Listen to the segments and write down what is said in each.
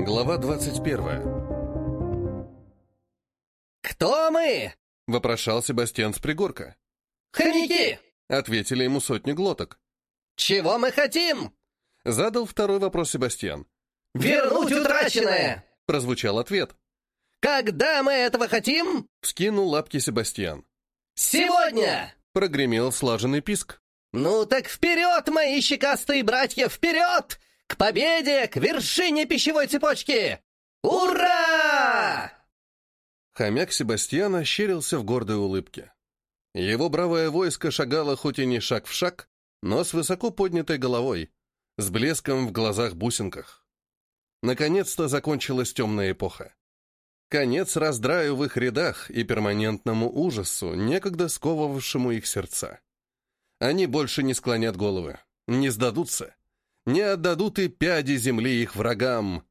Глава 21. «Кто мы?» — вопрошал Себастьян с пригорка. «Хомяки!» — ответили ему сотни глоток. «Чего мы хотим?» — задал второй вопрос Себастьян. «Вернуть утраченное!» — прозвучал ответ. «Когда мы этого хотим?» — вскинул лапки Себастьян. «Сегодня!» — прогремел слаженный писк. «Ну так вперед, мои щекастые братья, вперед! К победе, к вершине пищевой цепочки! Ура!» Хомяк Себастьян ощерился в гордой улыбке. Его бравое войско шагало хоть и не шаг в шаг, но с высоко поднятой головой, с блеском в глазах-бусинках. Наконец-то закончилась темная эпоха. Конец раздраю в их рядах и перманентному ужасу, некогда сковывавшему их сердца. Они больше не склонят головы, не сдадутся, не отдадут и пяди земли их врагам.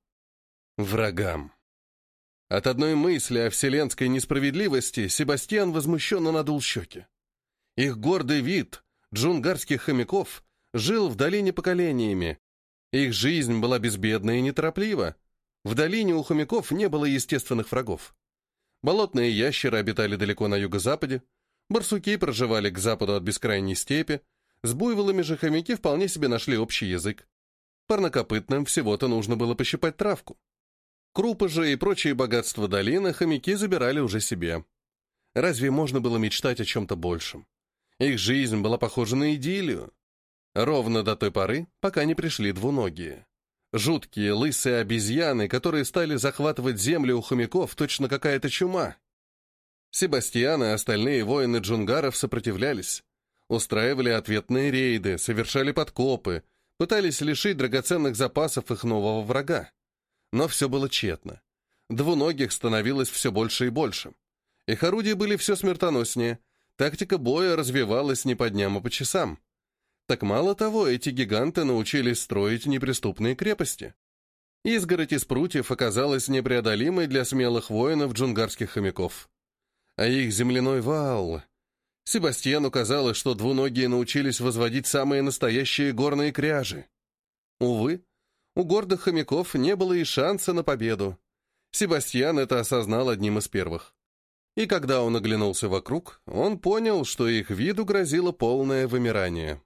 Врагам. От одной мысли о вселенской несправедливости Себастьян возмущенно надул щеки. Их гордый вид, джунгарских хомяков, жил в долине поколениями. Их жизнь была безбедна и нетороплива. В долине у хомяков не было естественных врагов. Болотные ящеры обитали далеко на юго-западе, барсуки проживали к западу от бескрайней степи, с буйволами же хомяки вполне себе нашли общий язык. Парнокопытным всего-то нужно было пощипать травку. Крупы же и прочие богатства долины хомяки забирали уже себе. Разве можно было мечтать о чем-то большем? Их жизнь была похожа на идиллию. Ровно до той поры, пока не пришли двуногие. Жуткие лысые обезьяны, которые стали захватывать землю у хомяков, точно какая-то чума. Себастьян и остальные воины джунгаров сопротивлялись. Устраивали ответные рейды, совершали подкопы, пытались лишить драгоценных запасов их нового врага. Но все было тщетно. Двуногих становилось все больше и больше. Их орудия были все смертоноснее, тактика боя развивалась не по дням, а по часам. Так мало того, эти гиганты научились строить неприступные крепости. Изгородь из прутьев оказалась непреодолимой для смелых воинов джунгарских хомяков. А их земляной вал... Себастьяну казалось, что двуногие научились возводить самые настоящие горные кряжи. Увы, у гордых хомяков не было и шанса на победу. Себастьян это осознал одним из первых. И когда он оглянулся вокруг, он понял, что их виду грозило полное вымирание.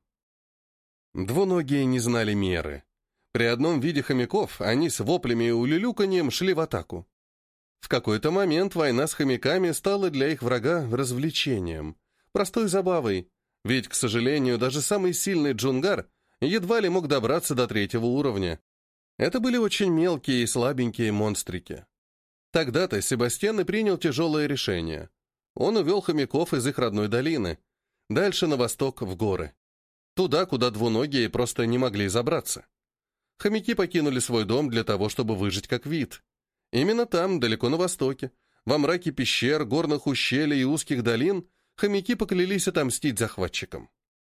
Двуногие не знали меры. При одном виде хомяков они с воплями и улюлюканьем шли в атаку. В какой-то момент война с хомяками стала для их врага развлечением, простой забавой, ведь, к сожалению, даже самый сильный джунгар едва ли мог добраться до 3-го уровня. Это были очень мелкие и слабенькие монстрики. Тогда-то Себастьян и принял тяжелое решение. Он увел хомяков из их родной долины, дальше на восток, в горы. Туда, куда двуногие просто не могли забраться. Хомяки покинули свой дом для того, чтобы выжить как вид. Именно там, далеко на востоке, во мраке пещер, горных ущелий и узких долин, хомяки поклялись отомстить захватчикам.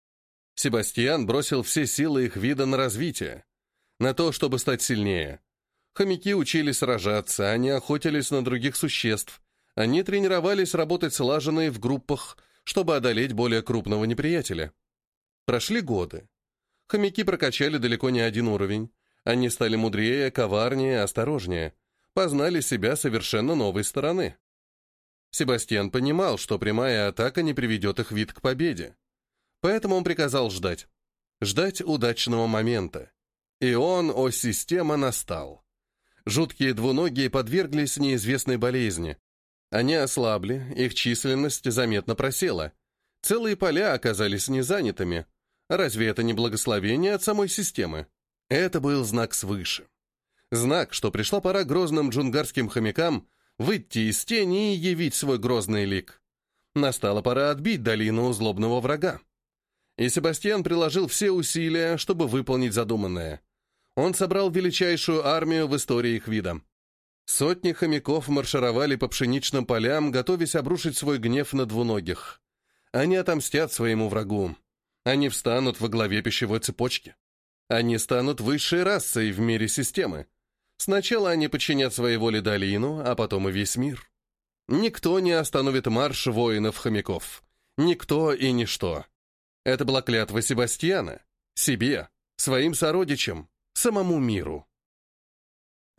Себастьян бросил все силы их вида на развитие, на то, чтобы стать сильнее. Хомяки учились сражаться, они охотились на других существ, они тренировались работать слаженно и в группах, чтобы одолеть более крупного неприятеля. Прошли годы. Хомяки прокачали далеко не один уровень. Они стали мудрее, коварнее, осторожнее. Познали себя совершенно новой стороны. Себастьян понимал, что прямая атака не приведет их вид к победе. Поэтому он приказал ждать. Ждать удачного момента. И он, система, настал. Жуткие двуногие подверглись неизвестной болезни. Они ослабли, их численность заметно просела. Целые поля оказались незанятыми. Разве это не благословение от самой системы? Это был знак свыше. Знак, что пришла пора грозным джунгарским хомякам выйти из тени и явить свой грозный лик. Настала пора отбить долину у злобного врага. И Себастьян приложил все усилия, чтобы выполнить задуманное. Он собрал величайшую армию в истории их вида. Сотни хомяков маршировали по пшеничным полям, готовясь обрушить свой гнев на двуногих. Они отомстят своему врагу. Они встанут во главе пищевой цепочки. Они станут высшей расой в мире системы. Сначала они подчинят своей воле долину, а потом и весь мир. Никто не остановит марш воинов-хомяков. Никто и ничто. Это была клятва Себастьяна. Себе, своим сородичам, самому миру.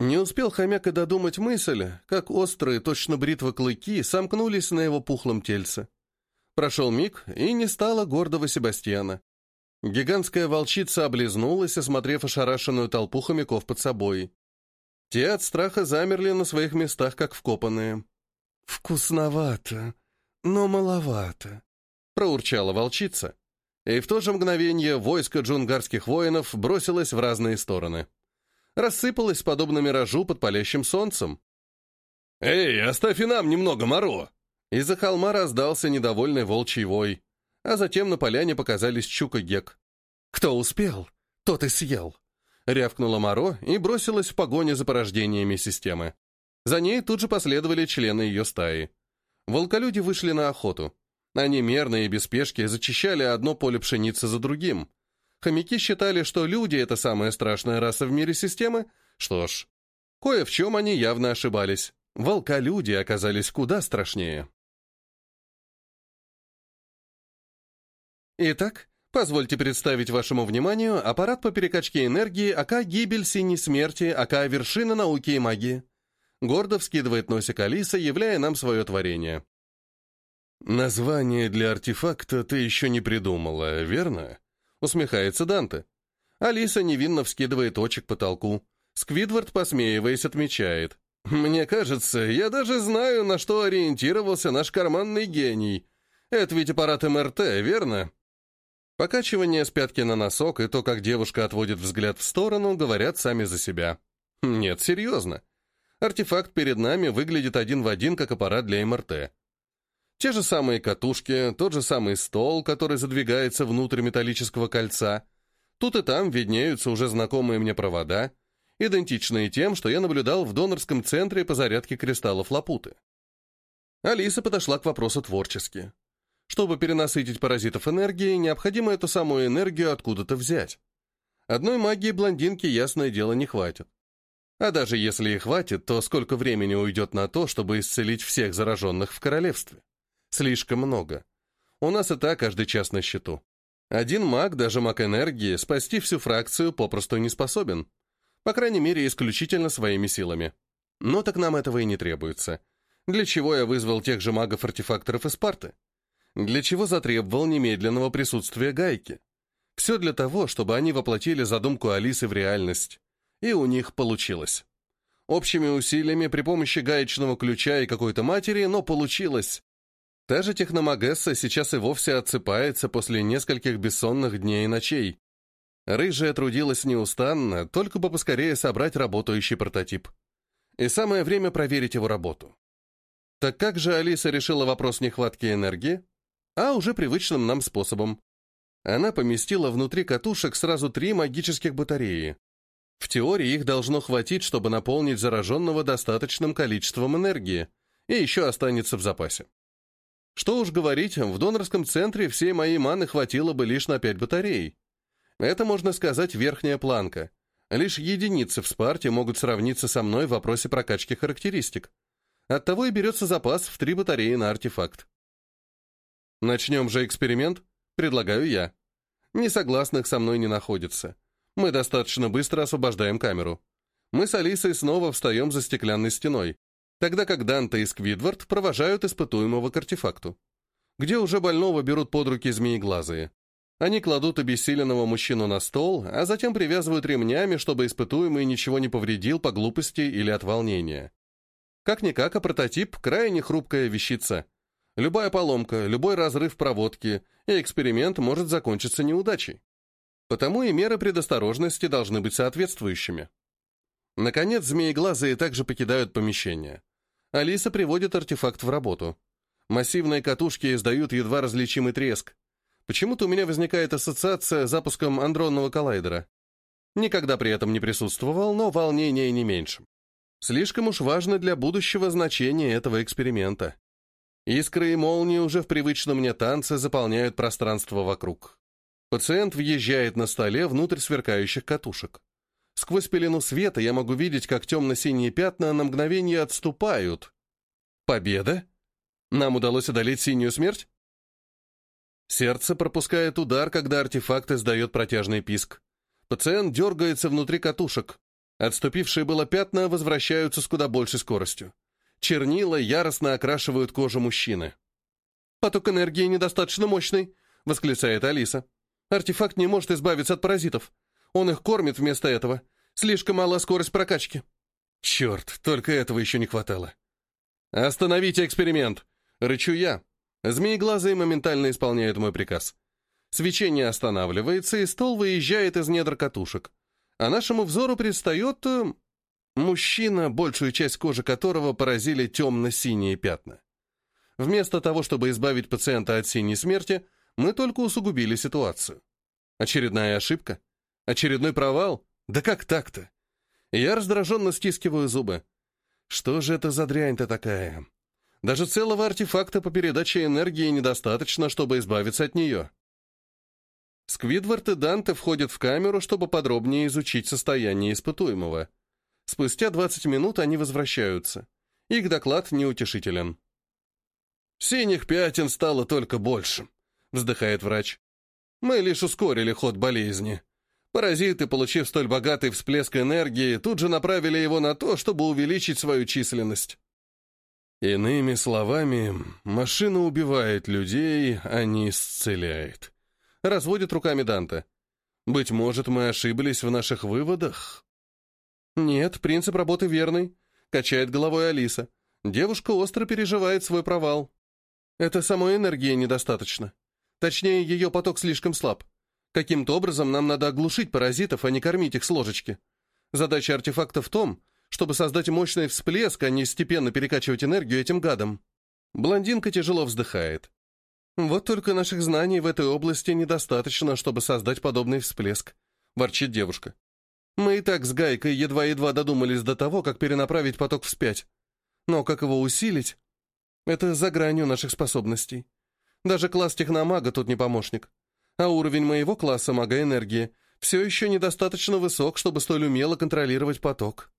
Не успел хомяк и додумать мысль, как острые, точно бритва клыки сомкнулись на его пухлом тельце. Прошел миг, и не стало гордого Себастьяна. Гигантская волчица облизнулась, осмотрев ошарашенную толпу хомяков под собой. Те от страха замерли на своих местах, как вкопанные. «Вкусновато, но маловато», — проурчала волчица. И в то же мгновение войско джунгарских воинов бросилось в разные стороны. Рассыпалось подобно миражу под палящим солнцем. «Эй, оставь и нам немного, Моро!» Из-за холма раздался недовольный волчий вой, а затем на поляне показались Чук и Гек. «Кто успел, тот и съел», — рявкнула Моро и бросилась в погоню за порождениями системы. За ней тут же последовали члены ее стаи. Волколюди вышли на охоту. Они мерно и без спешки зачищали одно поле пшеницы за другим. Хомяки считали, что люди — это самая страшная раса в мире системы. Что ж, кое в чем они явно ошибались. Волколюди оказались куда страшнее. Итак, позвольте представить вашему вниманию аппарат по перекачке энергии АК «Гибель Синей Смерти», АК «Вершина науки и магии». Гордо вскидывает носик Алиса, являя нам свое творение. «Название для артефакта ты еще не придумала, верно?» Усмехается Данте. Алиса невинно вскидывает очи к потолку. Сквидвард, посмеиваясь, отмечает. «Мне кажется, я даже знаю, на что ориентировался наш карманный гений. Это ведь аппарат МРТ, верно?» Покачивание с пятки на носок и то, как девушка отводит взгляд в сторону, говорят сами за себя. Нет, серьезно. Артефакт перед нами выглядит один в один, как аппарат для МРТ. Те же самые катушки, тот же самый стол, который задвигается внутрь металлического кольца. Тут и там виднеются уже знакомые мне провода, идентичные тем, что я наблюдал в донорском центре по зарядке кристаллов Лапуты. Алиса подошла к вопросу творчески. Чтобы перенасытить паразитов энергией, необходимо эту самую энергию откуда-то взять. Одной магии блондинки, ясное дело, не хватит. А даже если и хватит, то сколько времени уйдет на то, чтобы исцелить всех зараженных в королевстве? Слишком много. У нас и так каждый час на счету. Один маг, даже маг энергии, спасти всю фракцию попросту не способен. По крайней мере, исключительно своими силами. Но так нам этого и не требуется. Для чего я вызвал тех же магов-артефакторов из Спарты? Для чего затребовал немедленного присутствия Гайки? Все для того, чтобы они воплотили задумку Алисы в реальность. И у них получилось. Общими усилиями при помощи гаечного ключа и какой-то матери, но получилось. Та же техномагесса сейчас и вовсе отсыпается после нескольких бессонных дней и ночей. Рыжая трудилась неустанно, только бы поскорее собрать работающий прототип. И самое время проверить его работу. Так как же Алиса решила вопрос нехватки энергии? А уже привычным нам способом. Она поместила внутри катушек сразу 3 магических батареи. В теории их должно хватить, чтобы наполнить зараженного достаточным количеством энергии, и еще останется в запасе. Что уж говорить, в донорском центре всей моей маны хватило бы лишь на 5 батарей. Это, можно сказать, верхняя планка. Лишь единицы в Спарте могут сравниться со мной в вопросе прокачки характеристик. Оттого и берется запас в 3 батареи на артефакт. Начнем же эксперимент, предлагаю я. Несогласных со мной не находится. Мы достаточно быстро освобождаем камеру. Мы с Алисой снова встаем за стеклянной стеной, тогда как Данте и Сквидвард провожают испытуемого к артефакту, где уже больного берут под руки змееглазые. Они кладут обессиленного мужчину на стол, а затем привязывают ремнями, чтобы испытуемый ничего не повредил по глупости или от волнения. Как-никак, а прототип — крайне хрупкая вещица. Любая поломка, любой разрыв проводки, и эксперимент может закончиться неудачей. Потому и меры предосторожности должны быть соответствующими. Наконец, змееглазые также покидают помещение. Алиса приводит артефакт в работу. Массивные катушки издают едва различимый треск. Почему-то у меня возникает ассоциация с запуском андронного коллайдера. Никогда при этом не присутствовал, но волнение не меньше. Слишком уж важно для будущего значения этого эксперимента. Искры и молнии уже в привычном мне танце заполняют пространство вокруг. Пациент въезжает на столе внутрь сверкающих катушек. Сквозь пелену света я могу видеть, как темно-синие пятна на мгновение отступают. Победа? Нам удалось одолеть синюю смерть? Сердце пропускает удар, когда артефакт издает протяжный писк. Пациент дергается внутри катушек. Отступившие было пятна возвращаются с куда большей скоростью. Чернила яростно окрашивают кожу мужчины. «Поток энергии недостаточно мощный», — восклицает Алиса. «Артефакт не может избавиться от паразитов. Он их кормит вместо этого. Слишком мала скорость прокачки». «Черт, только этого еще не хватало». «Остановите эксперимент!» — рычу я. Змееглазый моментально исполняет мой приказ. Свечение останавливается, и стол выезжает из недр катушек. А нашему взору предстает мужчина, большую часть кожи которого поразили темно-синие пятна. Вместо того, чтобы избавить пациента от синей смерти, мы только усугубили ситуацию. Очередная ошибка? Очередной провал? Да как так-то? Я раздраженно стискиваю зубы. Что же это за дрянь-то такая? Даже целого артефакта по передаче энергии недостаточно, чтобы избавиться от нее. Сквидвард и Данте входят в камеру, чтобы подробнее изучить состояние испытуемого. Спустя 20 минут они возвращаются. Их доклад неутешителен. «Синих пятен стало только больше», — вздыхает врач. «Мы лишь ускорили ход болезни. Паразиты, получив столь богатый всплеск энергии, тут же направили его на то, чтобы увеличить свою численность». Иными словами, машина убивает людей, а не исцеляет. Разводит руками Данте. Быть может, мы ошиблись в наших выводах? Нет, принцип работы верный, качает головой Алиса. Девушка остро переживает свой провал. Это самой энергии недостаточно. Точнее, ее поток слишком слаб. Каким-то образом нам надо оглушить паразитов, а не кормить их с ложечки. Задача артефакта в том, чтобы создать мощный всплеск, а не степенно перекачивать энергию этим гадам. Блондинка тяжело вздыхает. Вот только наших знаний в этой области недостаточно, чтобы создать подобный всплеск, ворчит девушка. Мы и так с Гайкой едва-едва додумались до того, как перенаправить поток вспять. Но как его усилить? Это за гранью наших способностей. Даже класс техномага тут не помощник. А уровень моего класса мага энергии все еще недостаточно высок, чтобы столь умело контролировать поток.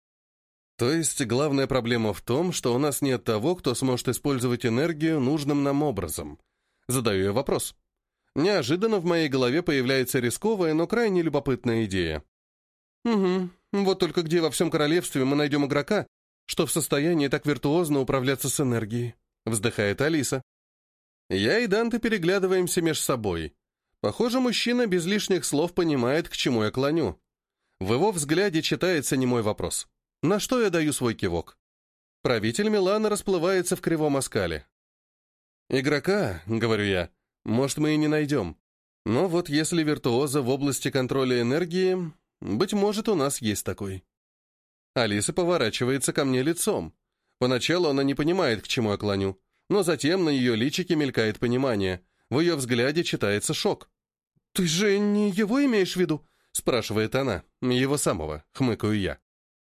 То есть главная проблема в том, что у нас нет того, кто сможет использовать энергию нужным нам образом. Задаю я вопрос. Неожиданно в моей голове появляется рисковая, но крайне любопытная идея. Угу, вот только где во всем королевстве мы найдем игрока, что в состоянии так виртуозно управляться с энергией? Вздыхает Алиса. Я и Данте переглядываемся меж собой. Похоже, мужчина без лишних слов понимает, к чему я клоню. В его взгляде читается немой вопрос. На что я даю свой кивок? Правитель Милана расплывается в кривом оскале. «Игрока, — говорю я, — может, мы и не найдем. Но вот если виртуоза в области контроля энергии, быть может, у нас есть такой». Алиса поворачивается ко мне лицом. Поначалу она не понимает, к чему я клоню, но затем на ее личике мелькает понимание. В ее взгляде читается шок. «Ты же не его имеешь в виду?» — спрашивает она. «Его самого», — хмыкаю я.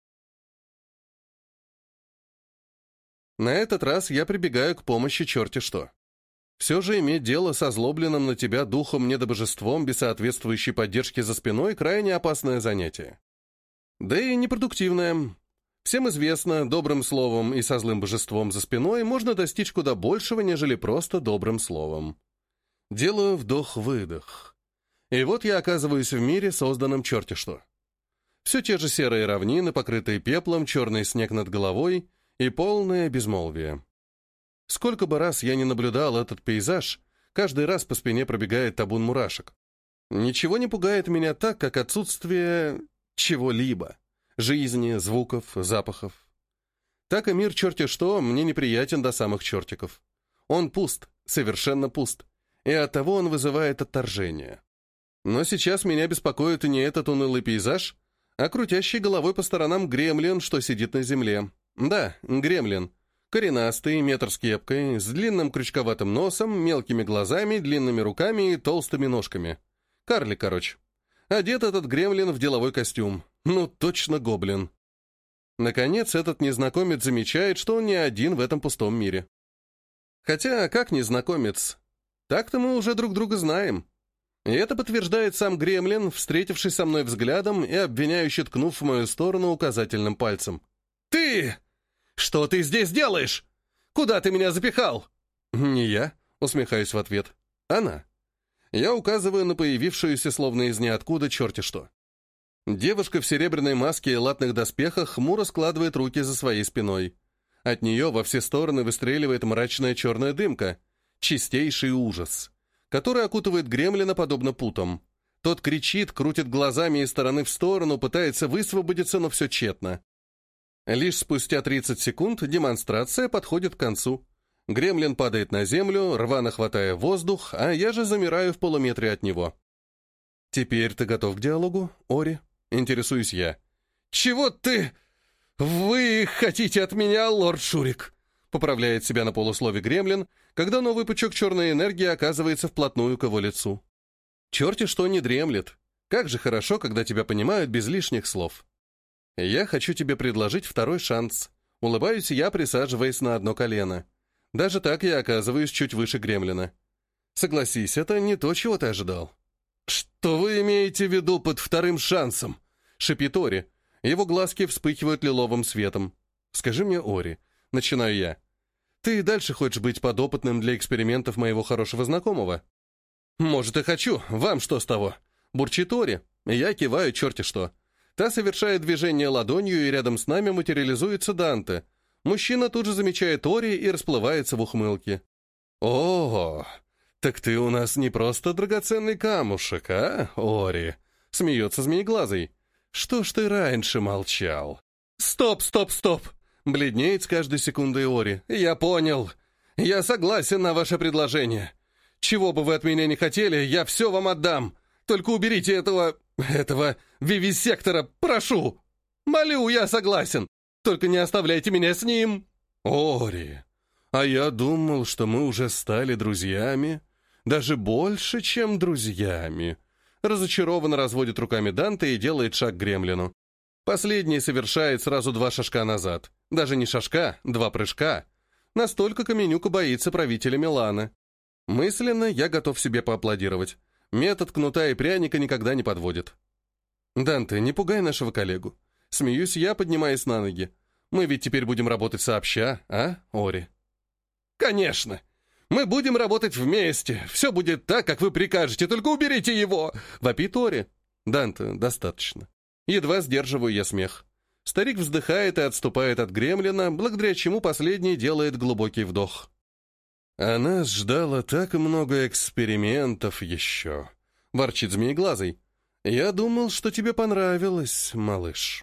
На этот раз я прибегаю к помощи черти что. Все же иметь дело со озлобленным на тебя духом-недобожеством без соответствующей поддержки за спиной — крайне опасное занятие. Да и непродуктивное. Всем известно, добрым словом и со злым божеством за спиной можно достичь куда большего, нежели просто добрым словом. Делаю вдох-выдох. И вот я оказываюсь в мире, созданном черти что. Все те же серые равнины, покрытые пеплом, черный снег над головой и полное безмолвие. Сколько бы раз я не наблюдал этот пейзаж, каждый раз по спине пробегает табун мурашек. Ничего не пугает меня так, как отсутствие чего-либо. Жизни, звуков, запахов. Так и мир черти что мне неприятен до самых чертиков. Он пуст, совершенно пуст, и оттого он вызывает отторжение. Но сейчас меня беспокоит не этот унылый пейзаж, а крутящий головой по сторонам гремлин, что сидит на земле. Да, гремлин. Коренастый, метр с кепкой, с длинным крючковатым носом, мелкими глазами, длинными руками и толстыми ножками. Карлик, короче. Одет этот гремлин в деловой костюм. Ну, точно гоблин. Наконец, этот незнакомец замечает, что он не один в этом пустом мире. Хотя, как незнакомец? Так-то мы уже друг друга знаем. И это подтверждает сам гремлин, встретившись со мной взглядом и обвиняюще ткнув в мою сторону указательным пальцем. «Ты! Что ты здесь делаешь? Куда ты меня запихал?» «Не я», — усмехаюсь в ответ. «Она». Я указываю на появившуюся словно из ниоткуда черти что. Девушка в серебряной маске и латных доспехах хмуро складывает руки за своей спиной. От нее во все стороны выстреливает мрачная черная дымка. Чистейший ужас, который окутывает гремлина подобно путам. Тот кричит, крутит глазами из стороны в сторону, пытается высвободиться, но все тщетно. Лишь спустя 30 секунд демонстрация подходит к концу. Гремлин падает на землю, рвано хватая воздух, а я же замираю в полуметре от него. «Теперь ты готов к диалогу, Ори?» — интересуюсь я. «Чего ты... вы хотите от меня, лорд Шурик?» — поправляет себя на полуслове Гремлин, когда новый пучок черной энергии оказывается вплотную к его лицу. «Черти что не дремлет. Как же хорошо, когда тебя понимают без лишних слов. Я хочу тебе предложить второй шанс». Улыбаюсь я, присаживаясь на одно колено. Даже так я оказываюсь чуть выше Гремлина. Согласись, это не то, чего ты ожидал. «Что вы имеете в виду под вторым шансом?» — шипит Ори. Его глазки вспыхивают лиловым светом. «Скажи мне, Ори», — начинаю я, — «ты и дальше хочешь быть подопытным для экспериментов моего хорошего знакомого?» «Может, и хочу. Вам что с того?» — бурчит Ори. Я киваю черти что. Та совершает движение ладонью, и рядом с нами материализуется Данте. Мужчина тут же замечает Ори и расплывается в ухмылке. «Ого! Так ты у нас не просто драгоценный камушек, а, Ори?» — смеется змееглазый. «Что ж ты раньше молчал?» «Стоп, стоп, стоп!» — бледнеет с каждой секундой Ори. «Я понял. Я согласен на ваше предложение. Чего бы вы от меня не хотели, я все вам отдам. Только уберите этого вивисектора, прошу! Молю, я согласен. Только не оставляйте меня с ним!» «Ори, а я думал, что мы уже стали друзьями. Даже больше, чем друзьями». Разочарованно разводит руками Данте и делает шаг к Гремлину. Последний совершает сразу 2 шажка назад. Даже не шажка, 2 прыжка. Настолько Каменюка боится правителя Милана. Мысленно я готов себе поаплодировать. Метод кнута и пряника никогда не подводит. «Данте, не пугай нашего коллегу». Смеюсь я, поднимаясь на ноги. «Мы ведь теперь будем работать сообща, а, Ори?» «Конечно! Мы будем работать вместе. Все будет так, как вы прикажете, только уберите его!» — вопит Ори. «Данте, достаточно». Едва сдерживаю я смех. Старик вздыхает и отступает от Гремлина, благодаря чему последний делает глубокий вдох. «А нас ждало так много экспериментов еще», — ворчит змееглазый. «Я думал, что тебе понравилось, малыш».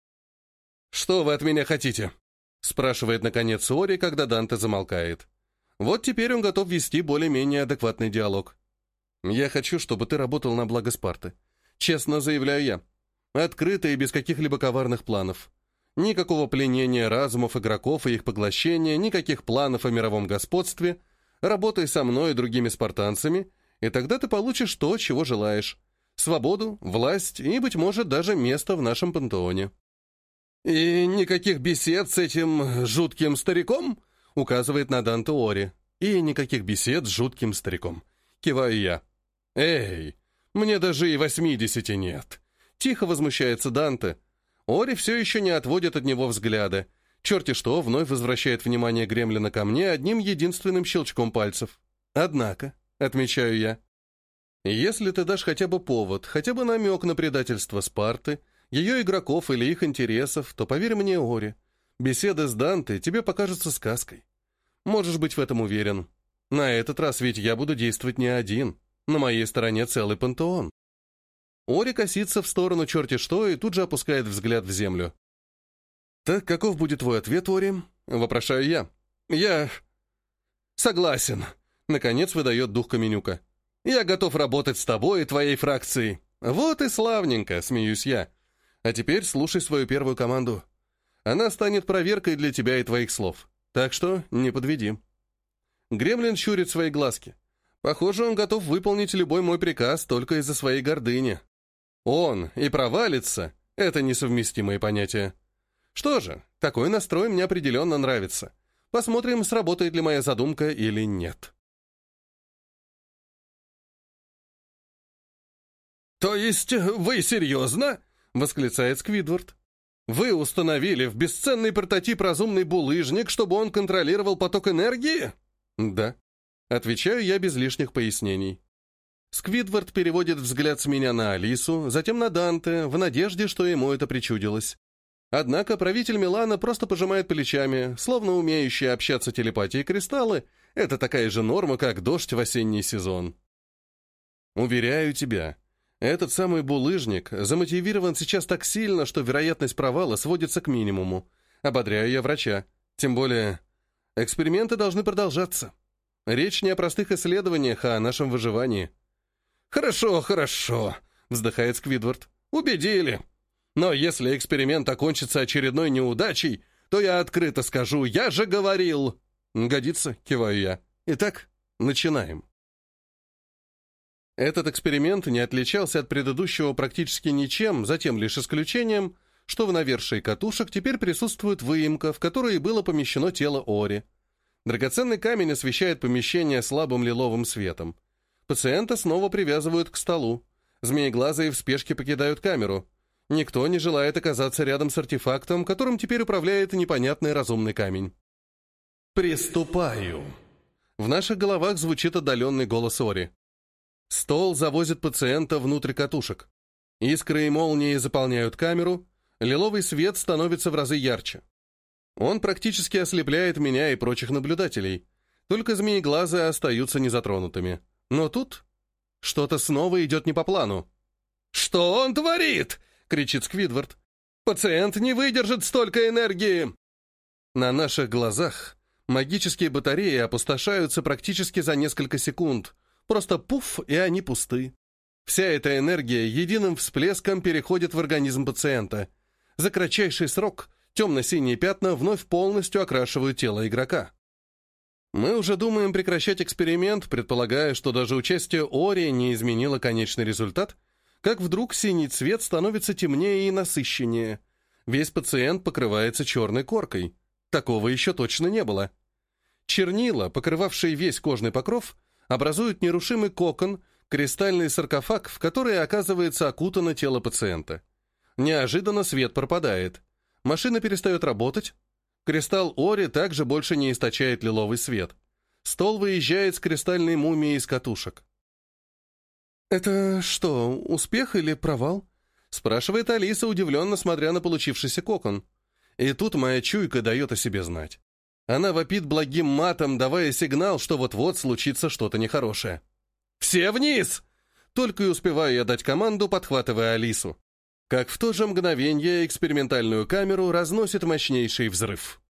«Что вы от меня хотите?» — спрашивает наконец Ори, когда Данте замолкает. Вот теперь он готов вести более-менее адекватный диалог. «Я хочу, чтобы ты работал на благо Спарты. Честно заявляю я. Открыто и без каких-либо коварных планов. Никакого пленения разумов игроков и их поглощения, никаких планов о мировом господстве. Работай со мной и другими спартанцами, и тогда ты получишь то, чего желаешь. Свободу, власть и, быть может, даже место в нашем пантеоне». «И никаких бесед с этим жутким стариком?» — указывает на Данте Ори. «И никаких бесед с жутким стариком». Киваю я. «Эй, мне даже и 80 нет». Тихо возмущается Данте. Ори все еще не отводит от него взгляда. Черти что, вновь возвращает внимание Гремлина ко мне одним единственным щелчком пальцев. «Однако», — отмечаю я, «если ты дашь хотя бы повод, хотя бы намек на предательство Спарты, ее игроков или их интересов, то поверь мне, Ори, беседа с Данте тебе покажется сказкой. Можешь быть в этом уверен. На этот раз ведь я буду действовать не один. На моей стороне целый пантеон». Ори косится в сторону черти что и тут же опускает взгляд в землю. «Так каков будет твой ответ, Ори?» — вопрошаю я. «Я... согласен», — наконец выдает дух Каменюка. «Я готов работать с тобой и твоей фракцией». «Вот и славненько», — смеюсь я. «А теперь слушай свою первую команду. Она станет проверкой для тебя и твоих слов. Так что не подведи». Гремлин щурит свои глазки. Похоже, он готов выполнить любой мой приказ только из-за своей гордыни. Он и провалится — это несовместимые понятия. Что же, такой настрой мне определенно нравится. Посмотрим, сработает ли моя задумка или нет. «То есть вы серьезно?» — восклицает Сквидвард. «Вы установили в бесценный прототип разумный булыжник, чтобы он контролировал поток энергии?» «Да», — отвечаю я без лишних пояснений. Сквидвард переводит взгляд с меня на Алису, затем на Данте, в надежде, что ему это причудилось. Однако правитель Милана просто пожимает плечами, словно умеющие общаться телепатией кристаллы — это такая же норма, как дождь в осенний сезон. Уверяю тебя, этот самый булыжник замотивирован сейчас так сильно, что вероятность провала сводится к минимуму. Ободряю я врача. Тем более, эксперименты должны продолжаться. Речь не о простых исследованиях, а о нашем выживании. «Хорошо, хорошо», — вздыхает Сквидвард. «Убедили. Но если эксперимент окончится очередной неудачей, то я открыто скажу, я же говорил!» «Годится», — киваю я. «Итак, начинаем». Этот эксперимент не отличался от предыдущего практически ничем, за тем лишь исключением, что в навершии катушек теперь присутствует выемка, в которой было помещено тело Ори. Драгоценный камень освещает помещение слабым лиловым светом. Пациента снова привязывают к столу. Змееглазые в спешке покидают камеру. Никто не желает оказаться рядом с артефактом, которым теперь управляет непонятный разумный камень. «Приступаю!» В наших головах звучит отдаленный голос Ори. Стол завозит пациента внутрь катушек. Искры и молнии заполняют камеру, лиловый свет становится в разы ярче. Он практически ослепляет меня и прочих наблюдателей. Только змееглазые остаются незатронутыми. Но тут что-то снова идет не по плану. «Что он творит?» — кричит Сквидвард. «Пациент не выдержит столько энергии!» На наших глазах магические батареи опустошаются практически за несколько секунд. Просто пуф, и они пусты. Вся эта энергия единым всплеском переходит в организм пациента. За кратчайший срок темно-синие пятна вновь полностью окрашивают тело игрока. Мы уже думаем прекращать эксперимент, предполагая, что даже участие Ори не изменило конечный результат, как вдруг синий цвет становится темнее и насыщеннее. Весь пациент покрывается черной коркой. Такого еще точно не было. Чернила, покрывавшие весь кожный покров, образуют нерушимый кокон, кристальный саркофаг, в который оказывается окутано тело пациента. Неожиданно свет пропадает. Машина перестает работать. Кристалл Ори также больше не источает лиловый свет. Стол выезжает с кристальной мумией из катушек. «Это что, успех или провал?» — спрашивает Алиса, удивленно смотря на получившийся кокон. И тут моя чуйка дает о себе знать. Она вопит благим матом, давая сигнал, что вот-вот случится что-то нехорошее. «Все вниз!» Только и успеваю я дать команду, подхватывая Алису. Как в то же мгновение экспериментальную камеру разносит мощнейший взрыв.